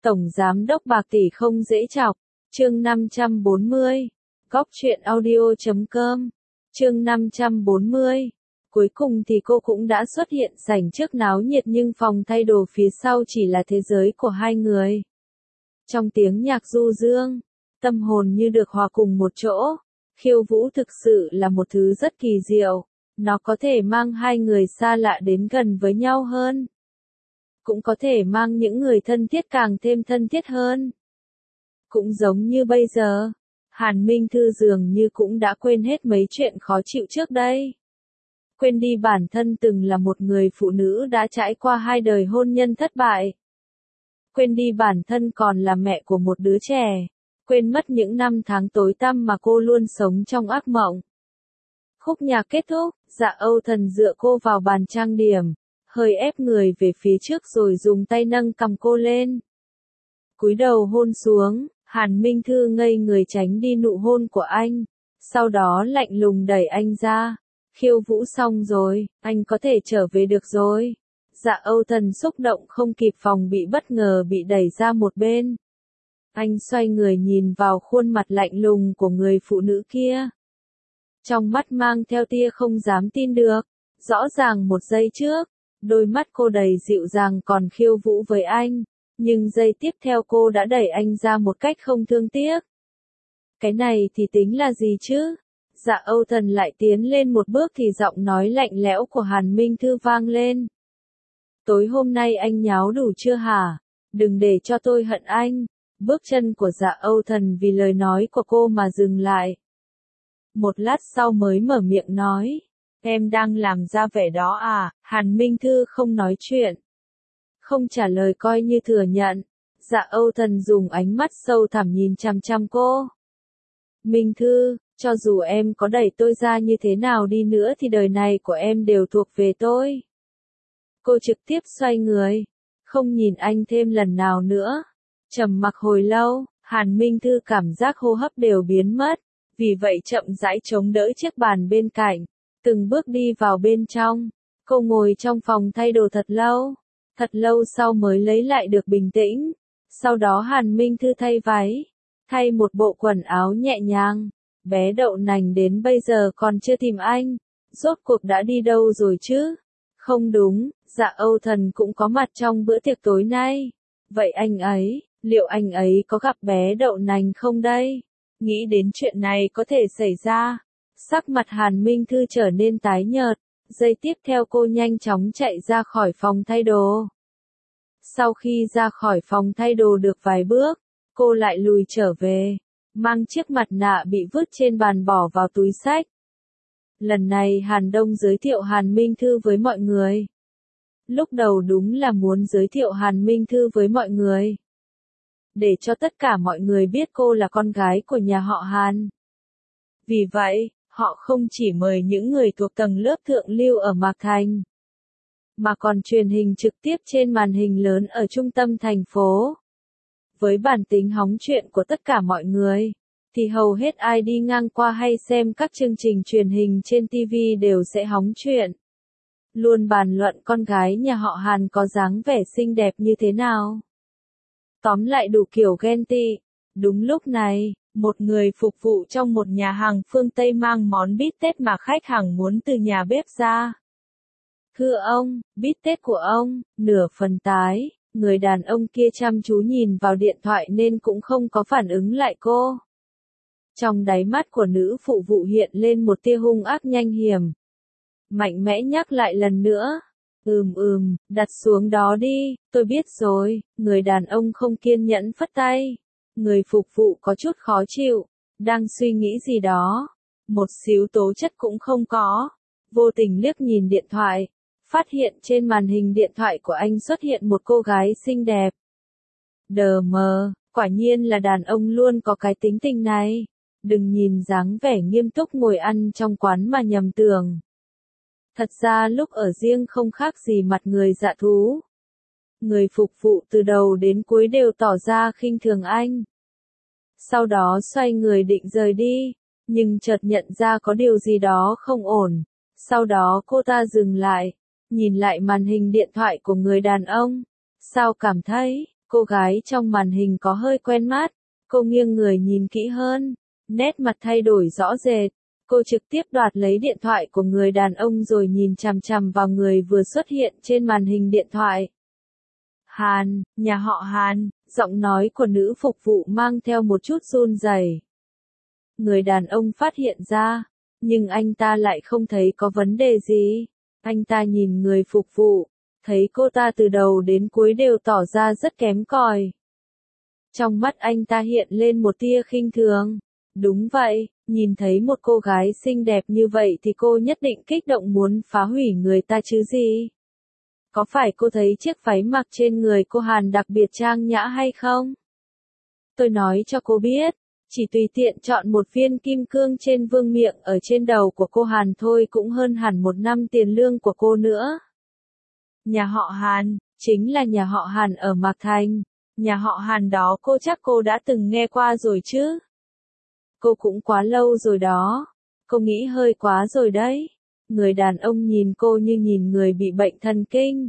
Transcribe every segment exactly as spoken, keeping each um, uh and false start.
Tổng giám đốc bạc tỷ không dễ chọc. Chương năm trăm bốn mươi. Góc truyện audio chấm com. Chương năm trăm bốn mươi. Cuối cùng thì cô cũng đã xuất hiện sảnh trước náo nhiệt nhưng phòng thay đồ phía sau chỉ là thế giới của hai người. Trong tiếng nhạc du dương, tâm hồn như được hòa cùng một chỗ. Khiêu vũ thực sự là một thứ rất kỳ diệu. Nó có thể mang hai người xa lạ đến gần với nhau hơn. Cũng có thể mang những người thân thiết càng thêm thân thiết hơn. Cũng giống như bây giờ, Hàn Minh Thư dường như cũng đã quên hết mấy chuyện khó chịu trước đây. Quên đi bản thân từng là một người phụ nữ đã trải qua hai đời hôn nhân thất bại. Quên đi bản thân còn là mẹ của một đứa trẻ. Quên mất những năm tháng tối tăm mà cô luôn sống trong ác mộng. Khúc nhạc kết thúc, Dạ Âu Thần dựa cô vào bàn trang điểm, hơi ép người về phía trước rồi dùng tay nâng cầm cô lên. Cúi đầu hôn xuống, Hàn Minh Thư ngây người tránh đi nụ hôn của anh, sau đó lạnh lùng đẩy anh ra. Khiêu vũ xong rồi, anh có thể trở về được rồi. Dạ Âu Thần xúc động không kịp phòng bị bất ngờ bị đẩy ra một bên. Anh xoay người nhìn vào khuôn mặt lạnh lùng của người phụ nữ kia. Trong mắt mang theo tia không dám tin được. Rõ ràng một giây trước, đôi mắt cô đầy dịu dàng còn khiêu vũ với anh. Nhưng giây tiếp theo cô đã đẩy anh ra một cách không thương tiếc. Cái này thì tính là gì chứ? Dạ Âu Thần lại tiến lên một bước thì giọng nói lạnh lẽo của Hàn Minh Thư vang lên. Tối hôm nay anh nháo đủ chưa hả? Đừng để cho tôi hận anh. Bước chân của Dạ Âu Thần vì lời nói của cô mà dừng lại. Một lát sau mới mở miệng nói. Em đang làm ra vẻ đó à? Hàn Minh Thư không nói chuyện. Không trả lời coi như thừa nhận. Dạ Âu Thần dùng ánh mắt sâu thẳm nhìn chằm chằm cô. Minh Thư, cho dù em có đẩy tôi ra như thế nào đi nữa thì đời này của em đều thuộc về tôi. Cô trực tiếp xoay người, không nhìn anh thêm lần nào nữa. Trầm mặc hồi lâu, Hàn Minh Thư cảm giác hô hấp đều biến mất, vì vậy chậm rãi chống đỡ chiếc bàn bên cạnh, từng bước đi vào bên trong. Cô ngồi trong phòng thay đồ thật lâu, thật lâu sau mới lấy lại được bình tĩnh. Sau đó Hàn Minh Thư thay váy, thay một bộ quần áo nhẹ nhàng. Bé đậu nành đến bây giờ còn chưa tìm anh, rốt cuộc đã đi đâu rồi chứ? Không đúng, Dạ Âu Thần cũng có mặt trong bữa tiệc tối nay. Vậy anh ấy, liệu anh ấy có gặp bé đậu nành không đây? Nghĩ đến chuyện này có thể xảy ra. Sắc mặt Hàn Minh Thư trở nên tái nhợt, giây tiếp theo cô nhanh chóng chạy ra khỏi phòng thay đồ. Sau khi ra khỏi phòng thay đồ được vài bước, cô lại lùi trở về, mang chiếc mặt nạ bị vứt trên bàn bỏ vào túi xách. Lần này Hàn Đông giới thiệu Hàn Minh Thư với mọi người. Lúc đầu đúng là muốn giới thiệu Hàn Minh Thư với mọi người, để cho tất cả mọi người biết cô là con gái của nhà họ Hàn. Vì vậy, họ không chỉ mời những người thuộc tầng lớp thượng lưu ở Mạc Thành, mà còn truyền hình trực tiếp trên màn hình lớn ở trung tâm thành phố. Với bản tính hóng chuyện của tất cả mọi người, thì hầu hết ai đi ngang qua hay xem các chương trình truyền hình trên ti vi đều sẽ hóng chuyện. Luôn bàn luận con gái nhà họ Hàn có dáng vẻ xinh đẹp như thế nào. Tóm lại đủ kiểu ghen tị. Đúng lúc này, một người phục vụ trong một nhà hàng phương Tây mang món bít tết mà khách hàng muốn từ nhà bếp ra. Thưa ông, bít tết của ông, nửa phần tái. Người đàn ông kia chăm chú nhìn vào điện thoại nên cũng không có phản ứng lại cô. Trong đáy mắt của nữ phụ vụ hiện lên một tia hung ác nhanh hiểm. Mạnh mẽ nhắc lại lần nữa. Ừm ừm, đặt xuống đó đi, tôi biết rồi. Người đàn ông không kiên nhẫn phất tay. Người phục vụ có chút khó chịu, đang suy nghĩ gì đó. Một xíu tố chất cũng không có. Vô tình liếc nhìn điện thoại. Phát hiện trên màn hình điện thoại của anh xuất hiện một cô gái xinh đẹp. Đờ mờ, quả nhiên là đàn ông luôn có cái tính tình này. Đừng nhìn dáng vẻ nghiêm túc ngồi ăn trong quán mà nhầm tưởng. Thật ra lúc ở riêng không khác gì mặt người dạ thú. Người phục vụ từ đầu đến cuối đều tỏ ra khinh thường anh. Sau đó xoay người định rời đi, nhưng chợt nhận ra có điều gì đó không ổn. Sau đó cô ta dừng lại, nhìn lại màn hình điện thoại của người đàn ông. Sao cảm thấy, Cô gái trong màn hình có hơi quen mắt. Cô nghiêng người nhìn kỹ hơn. Nét mặt thay đổi rõ rệt. Cô trực tiếp đoạt lấy điện thoại của người đàn ông rồi nhìn chằm chằm vào người vừa xuất hiện trên màn hình điện thoại. Hàn, nhà họ Hàn, giọng nói của nữ phục vụ mang theo một chút run rẩy. Người đàn ông phát hiện ra, nhưng anh ta lại không thấy có vấn đề gì. Anh ta nhìn người phục vụ, thấy cô ta từ đầu đến cuối đều tỏ ra rất kém cỏi. Trong mắt anh ta hiện lên một tia khinh thường. Đúng vậy, nhìn thấy một cô gái xinh đẹp như vậy thì cô nhất định kích động muốn phá hủy người ta chứ gì. Có phải cô thấy chiếc váy mặc trên người cô Hàn đặc biệt trang nhã hay không? Tôi nói cho cô biết, chỉ tùy tiện chọn một viên kim cương trên vương miện ở trên đầu của cô Hàn thôi cũng hơn hẳn một năm tiền lương của cô nữa. Nhà họ Hàn, chính là nhà họ Hàn ở Mạc Thành. Nhà họ Hàn đó cô chắc cô đã từng nghe qua rồi chứ. Cô cũng quá lâu rồi đó. Cô nghĩ hơi quá rồi đấy. Người đàn ông nhìn cô như nhìn người bị bệnh thần kinh.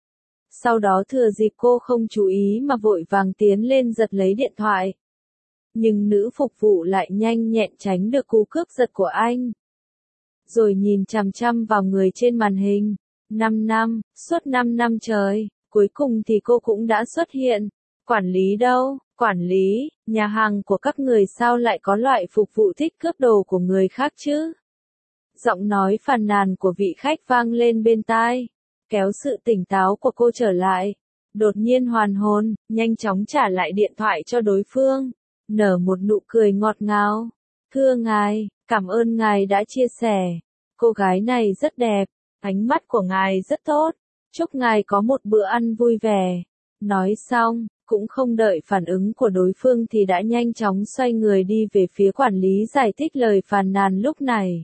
Sau đó thừa dịp cô không chú ý mà vội vàng tiến lên giật lấy điện thoại. Nhưng nữ phục vụ lại nhanh nhẹn tránh được cú cướp giật của anh. Rồi nhìn chằm chằm vào người trên màn hình. Năm năm, suốt năm năm trời, cuối cùng thì cô cũng đã xuất hiện. Quản lý đâu? Quản lý, nhà hàng của các người sao lại có loại phục vụ thích cướp đồ của người khác chứ? Giọng nói phàn nàn của vị khách vang lên bên tai, kéo sự tỉnh táo của cô trở lại. Đột nhiên hoàn hồn, nhanh chóng trả lại điện thoại cho đối phương, nở một nụ cười ngọt ngào. Thưa ngài, cảm ơn ngài đã chia sẻ. Cô gái này rất đẹp, ánh mắt của ngài rất tốt. Chúc ngài có một bữa ăn vui vẻ. Nói xong, cũng không đợi phản ứng của đối phương thì đã nhanh chóng xoay người đi về phía quản lý giải thích lời phàn nàn lúc này.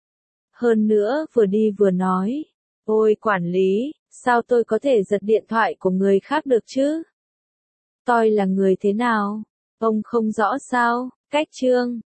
Hơn nữa vừa đi vừa nói, ôi quản lý, sao tôi có thể giật điện thoại của người khác được chứ? Tôi là người thế nào? Ông không rõ sao? Cách chương